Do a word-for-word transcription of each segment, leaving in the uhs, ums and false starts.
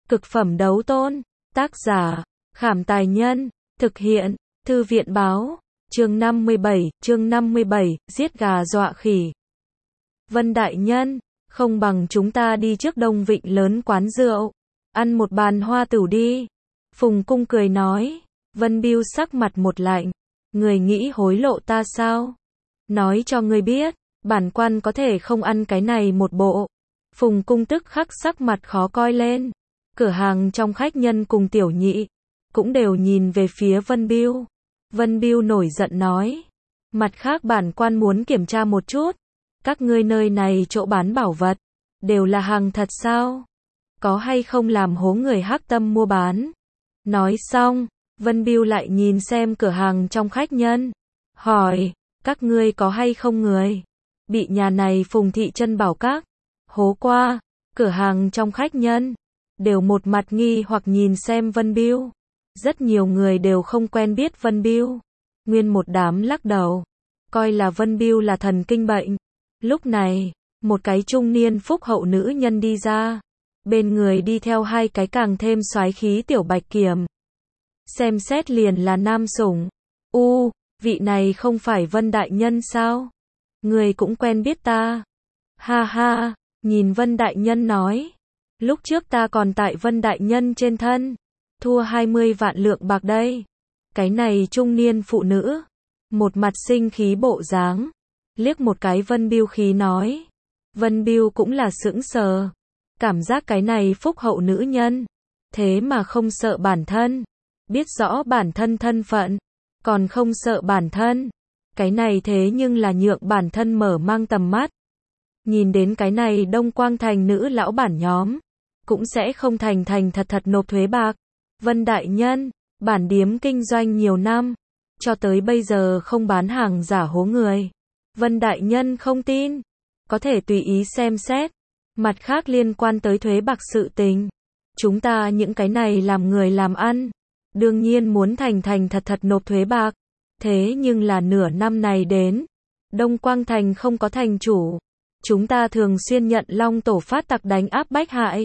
Cực phẩm đấu tôn. Tác giả, Khảm Tài Nhân. Thực hiện, Thư viện Báo. Chương năm mươi bảy, chương năm mươi bảy, giết gà dọa khỉ. Vân đại nhân, không bằng chúng ta đi trước Đông Vịnh lớn quán rượu, ăn một bàn hoa tửu đi. Phùng Cung cười nói. Vân Bưu sắc mặt một lạnh. Người nghĩ hối lộ ta sao? Nói cho ngươi biết, bản quan có thể không ăn cái này một bộ. Phùng Cung tức khắc sắc mặt khó coi lên. Cửa hàng trong khách nhân cùng tiểu nhị cũng đều nhìn về phía Vân Bưu. Vân Bưu nổi giận nói. Mặt khác bản quan muốn kiểm tra một chút. Các ngươi nơi này chỗ bán bảo vật, đều là hàng thật sao? Có hay không làm hố người hắc tâm mua bán? Nói xong, Vân Bưu lại nhìn xem cửa hàng trong khách nhân. Hỏi, các ngươi có hay không người bị nhà này Phùng thị chân bảo các hố qua? Cửa hàng trong khách nhân đều một mặt nghi hoặc nhìn xem Vân Bưu. Rất nhiều người đều không quen biết Vân Bưu. Nguyên một đám lắc đầu, coi là Vân Bưu là thần kinh bệnh. Lúc này, một cái trung niên phúc hậu nữ nhân đi ra. Bên người đi theo hai cái càng thêm soái khí tiểu bạch kiểm. Xem xét liền là nam sủng. U, vị này không phải Vân đại nhân sao? Người cũng quen biết ta. Ha ha, nhìn Vân đại nhân nói. Lúc trước ta còn tại Vân đại nhân trên thân, thua hai mươi vạn lượng bạc đây. Cái này trung niên phụ nữ, một mặt sinh khí bộ dáng, liếc một cái Vân Bưu khí nói. Vân Bưu cũng là sững sờ. Cảm giác cái này phúc hậu nữ nhân, thế mà không sợ bản thân. Biết rõ bản thân thân phận, còn không sợ bản thân. Cái này thế nhưng là nhượng bản thân mở mang tầm mắt. Nhìn đến cái này Đông Quang Thành nữ lão bản nhóm, cũng sẽ không thành thành thật thật nộp thuế bạc. Vân đại nhân, bản điếm kinh doanh nhiều năm, cho tới bây giờ không bán hàng giả hố người. Vân đại nhân không tin, có thể tùy ý xem xét. Mặt khác liên quan tới thuế bạc sự tình, chúng ta những cái này làm người làm ăn, đương nhiên muốn thành thành thật thật nộp thuế bạc. Thế nhưng là nửa năm này đến, Đông Quang Thành không có thành chủ. Chúng ta thường xuyên nhận Long Tổ phát tặc đánh áp bách hại,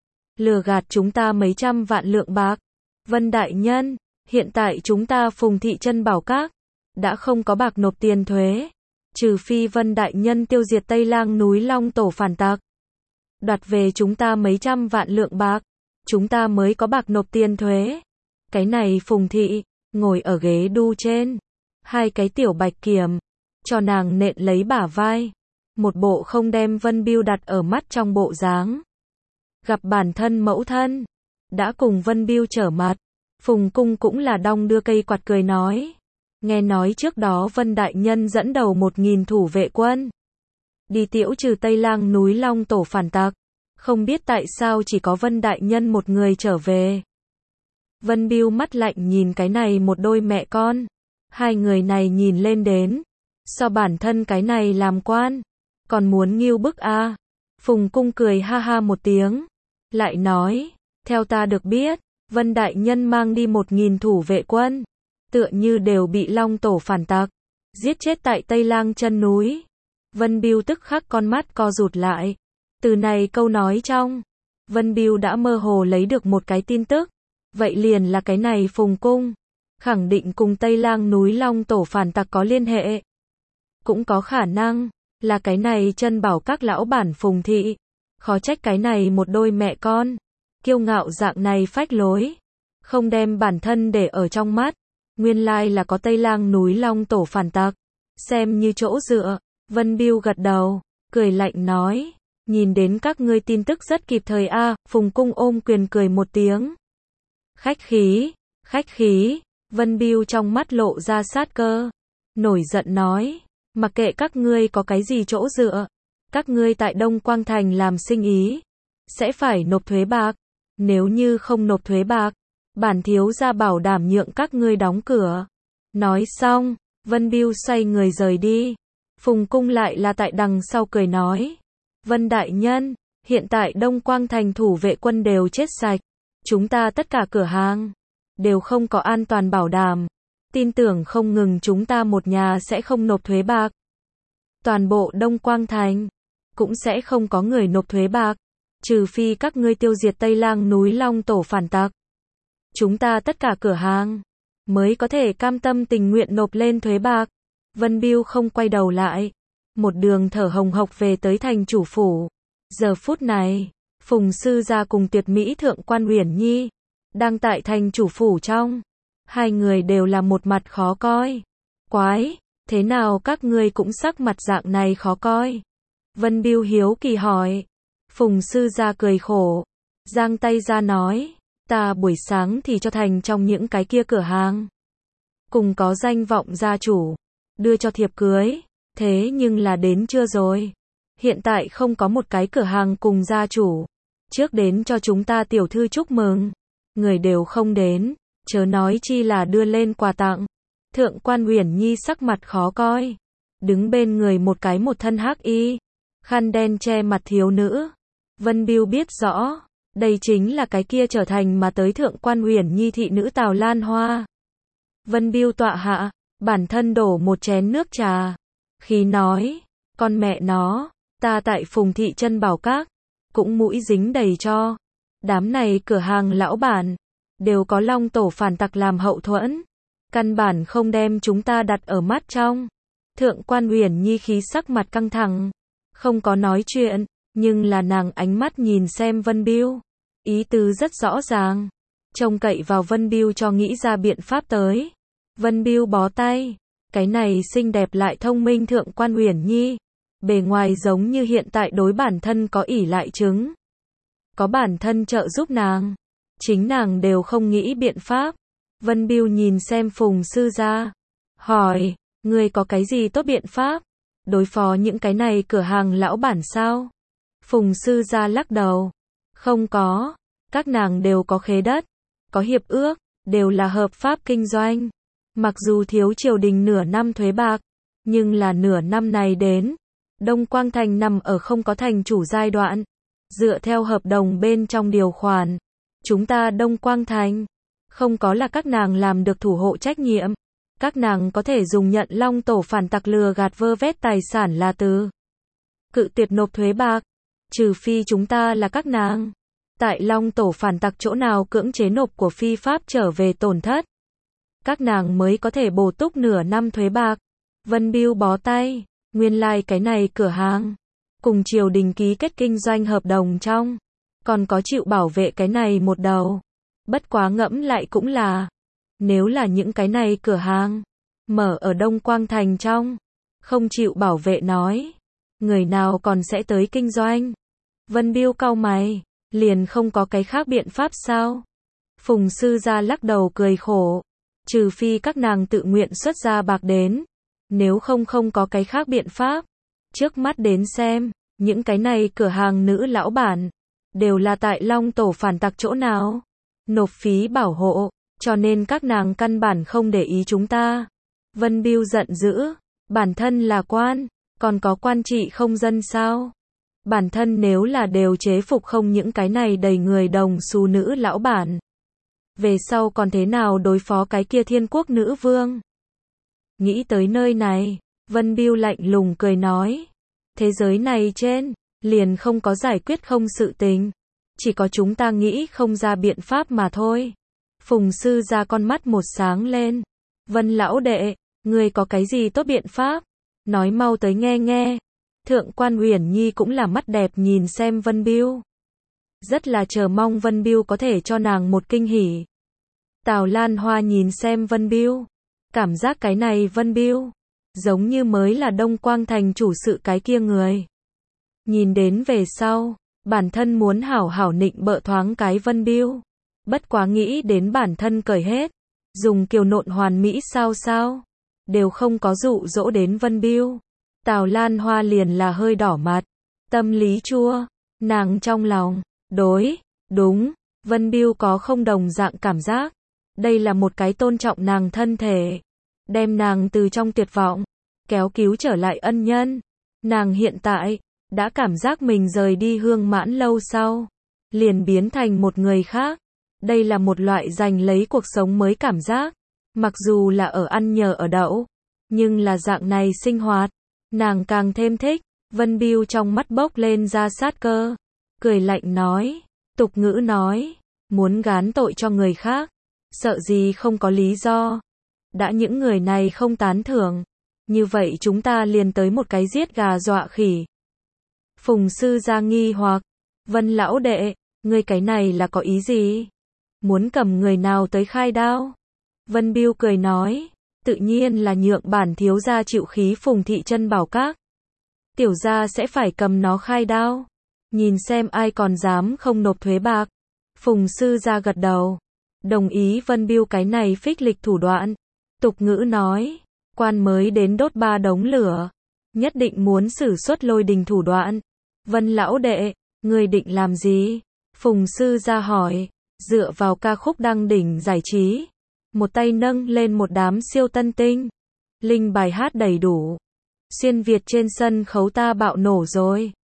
lừa gạt chúng ta mấy trăm vạn lượng bạc. Vân đại nhân, hiện tại chúng ta Phùng thị chân bảo các đã không có bạc nộp tiền thuế, trừ phi Vân đại nhân tiêu diệt Tây Lang núi Long Tổ phản tặc, đoạt về chúng ta mấy trăm vạn lượng bạc, chúng ta mới có bạc nộp tiền thuế. Cái này Phùng thị ngồi ở ghế đu trên, hai cái tiểu bạch kiểm cho nàng nện lấy bả vai, một bộ không đem Vân Bưu đặt ở mắt trong bộ dáng. Gặp bản thân mẫu thân đã cùng Vân Bưu trở mặt, Phùng Cung cũng là đong đưa cây quạt cười nói. Nghe nói trước đó Vân đại nhân dẫn đầu một nghìn thủ vệ quân đi tiễu trừ Tây Lang núi Long Tổ phản tặc, không biết tại sao chỉ có Vân đại nhân một người trở về. Vân Bưu mắt lạnh nhìn cái này một đôi mẹ con, hai người này nhìn lên đến, so bản thân cái này làm quan, còn muốn nghêu bức a. À? Phùng Cung cười ha ha một tiếng, lại nói, theo ta được biết, Vân đại nhân mang đi một nghìn thủ vệ quân, tựa như đều bị Long Tổ phản tặc giết chết tại Tây Lang chân núi. Vân Bưu tức khắc con mắt co rụt lại. Từ này câu nói trong, Vân Bưu đã mơ hồ lấy được một cái tin tức. Vậy liền là cái này Phùng Cung khẳng định cùng Tây Lang núi Long Tổ phản tặc có liên hệ. Cũng có khả năng là cái này chân bảo các lão bản Phùng thị. Khó trách cái này một đôi mẹ con kiêu ngạo dạng này phách lối, không đem bản thân để ở trong mắt. Nguyên lai là có Tây Lang núi Long Tổ phản tặc, xem như chỗ dựa. Vân Bưu gật đầu, cười lạnh nói, nhìn đến các ngươi tin tức rất kịp thời a. À? Phùng Cung ôm quyền cười một tiếng. Khách khí, khách khí. Vân Bưu trong mắt lộ ra sát cơ, nổi giận nói, mặc kệ các ngươi có cái gì chỗ dựa, các ngươi tại Đông Quang Thành làm sinh ý, sẽ phải nộp thuế bạc. Nếu như không nộp thuế bạc, bản thiếu gia bảo đảm nhượng các ngươi đóng cửa. Nói xong, Vân Bưu xoay người rời đi. Phùng Cung lại là tại đằng sau cười nói, Vân đại nhân, hiện tại Đông Quang Thành thủ vệ quân đều chết sạch, chúng ta tất cả cửa hàng đều không có an toàn bảo đảm, tin tưởng không ngừng chúng ta một nhà sẽ không nộp thuế bạc, toàn bộ Đông Quang Thành cũng sẽ không có người nộp thuế bạc. trừ phi các ngươi tiêu diệt Tây Lang núi Long Tổ phản tặc. Chúng ta tất cả cửa hàng mới có thể cam tâm tình nguyện nộp lên thuế bạc. Vân Bưu không quay đầu lại, một đường thở hồng hộc về tới thành chủ phủ. Giờ phút này, Phùng sư gia cùng Tuyệt Mỹ thượng quan Uyển Nhi đang tại thành chủ phủ trong. Hai người đều là một mặt khó coi. Quái, thế nào các ngươi cũng sắc mặt dạng này khó coi? Vân Bưu hiếu kỳ hỏi. Phùng sư gia cười khổ, giang tay ra nói, ta buổi sáng thì cho thành trong những cái kia cửa hàng cùng có danh vọng gia chủ đưa cho thiệp cưới, thế nhưng là đến chưa rồi. Hiện tại không có một cái cửa hàng cùng gia chủ trước đến cho chúng ta tiểu thư chúc mừng, người đều không đến, chớ nói chi là đưa lên quà tặng. Thượng quan Uyển Nhi sắc mặt khó coi, đứng bên người một cái một thân hắc y, khăn đen che mặt thiếu nữ. Vân Bưu biết rõ, đây chính là cái kia trở thành mà tới thượng quan Uyển Nhi thị nữ Tào Lan Hoa. Vân Bưu tọa hạ, bản thân đổ một chén nước trà, khí nói, con mẹ nó, ta tại Phùng thị chân bảo các, cũng mũi dính đầy cho. Đám này cửa hàng lão bản, đều có Long Tổ phản tặc làm hậu thuẫn, căn bản không đem chúng ta đặt ở mắt trong. Thượng quan Uyển Nhi khí sắc mặt căng thẳng, không có nói chuyện, nhưng là nàng ánh mắt nhìn xem Vân Bưu, ý tứ rất rõ ràng, trông cậy vào Vân Bưu cho nghĩ ra biện pháp tới. Vân Bưu bó tay, cái này xinh đẹp lại thông minh thượng quan Uyển Nhi, bề ngoài giống như hiện tại đối bản thân có ỷ lại chứng, có bản thân trợ giúp nàng, chính nàng đều không nghĩ biện pháp. Vân Bưu nhìn xem Phùng sư gia, hỏi, ngươi có cái gì tốt biện pháp đối phó những cái này cửa hàng lão bản sao? Phùng sư gia lắc đầu, không có, các nàng đều có khế đất, có hiệp ước, đều là hợp pháp kinh doanh. Mặc dù thiếu triều đình nửa năm thuế bạc, nhưng là nửa năm này đến, Đông Quang Thành nằm ở không có thành chủ giai đoạn. Dựa theo hợp đồng bên trong điều khoản, chúng ta Đông Quang Thành, không có là các nàng làm được thủ hộ trách nhiệm. Các nàng có thể dùng nhận Long Tổ phản tặc lừa gạt vơ vét tài sản là từ cự tuyệt nộp thuế bạc, trừ phi chúng ta là các nàng. Tại Long Tổ phản tặc chỗ nào cưỡng chế nộp của phi pháp trở về tổn thất, các nàng mới có thể bổ túc nửa năm thuế bạc. Vân Bưu bó tay, nguyên lai like cái này cửa hàng cùng triều đình ký kết kinh doanh hợp đồng trong, còn có chịu bảo vệ cái này một đầu. Bất quá ngẫm lại cũng là, nếu là những cái này cửa hàng mở ở Đông Quang Thành trong, không chịu bảo vệ nói, người nào còn sẽ tới kinh doanh? Vân Bưu cau mày, liền không có cái khác biện pháp sao? Phùng sư gia lắc đầu cười khổ, trừ phi các nàng tự nguyện xuất ra bạc đến, nếu không không có cái khác biện pháp. Trước mắt đến xem, những cái này cửa hàng nữ lão bản, đều là tại Long Tổ phản tặc chỗ nào nộp phí bảo hộ, cho nên các nàng căn bản không để ý chúng ta. Vân Bưu giận dữ, bản thân là quan, còn có quan trị không dân sao? Bản thân nếu là đều chế phục không những cái này đầy người đồng xu nữ lão bản, về sau còn thế nào đối phó cái kia thiên quốc nữ vương? Nghĩ tới nơi này, Vân Bưu lạnh lùng cười nói, thế giới này trên, liền không có giải quyết không sự tình, chỉ có chúng ta nghĩ không ra biện pháp mà thôi. Phùng sư gia con mắt một sáng lên, Vân lão đệ, ngươi có cái gì tốt biện pháp? Nói mau tới nghe nghe. Thượng quan Uyển Nhi cũng là mắt đẹp nhìn xem Vân Bưu, rất là chờ mong Vân Bưu có thể cho nàng một kinh hỉ. Tào Lan Hoa nhìn xem Vân Bưu, cảm giác cái này Vân Bưu giống như mới là Đông Quang Thành chủ sự cái kia người. Nhìn đến về sau, bản thân muốn hảo hảo nịnh bợ thoáng cái Vân Bưu, bất quá nghĩ đến bản thân cởi hết, dùng kiều nộn hoàn mỹ sao sao, đều không có dụ dỗ đến Vân Bưu. Tào Lan Hoa liền là hơi đỏ mặt, tâm lý chua, nàng trong lòng, đối, đúng, Vân Bưu có không đồng dạng cảm giác, đây là một cái tôn trọng nàng thân thể, đem nàng từ trong tuyệt vọng, kéo cứu trở lại ân nhân. Nàng hiện tại, đã cảm giác mình rời đi Hương Mãn lâu sau, liền biến thành một người khác, đây là một loại giành lấy cuộc sống mới cảm giác, mặc dù là ở ăn nhờ ở đậu, nhưng là dạng này sinh hoạt, nàng càng thêm thích. Vân Bưu trong mắt bốc lên ra sát cơ, cười lạnh nói, tục ngữ nói, muốn gán tội cho người khác, sợ gì không có lý do. Đã những người này không tán thưởng, như vậy chúng ta liền tới một cái giết gà dọa khỉ. Phùng sư gia nghi hoặc, Vân lão đệ, ngươi cái này là có ý gì? Muốn cầm người nào tới khai đao? Vân Biêu cười nói, tự nhiên là nhượng bản thiếu gia chịu khí Phùng thị chân bảo các. Tiểu gia sẽ phải cầm nó khai đao. Nhìn xem ai còn dám không nộp thuế bạc. Phùng sư gia gật đầu. Đồng ý Vân Biêu cái này phích lịch thủ đoạn. Tục ngữ nói, quan mới đến đốt ba đống lửa. Nhất định muốn sử xuất lôi đình thủ đoạn. Vân lão đệ, người định làm gì? Phùng sư gia hỏi, dựa vào ca khúc đăng đỉnh giải trí. Một tay nâng lên một đám siêu tân tinh. Linh bài hát đầy đủ. Xuyên Việt trên sân khấu ta bạo nổ rồi.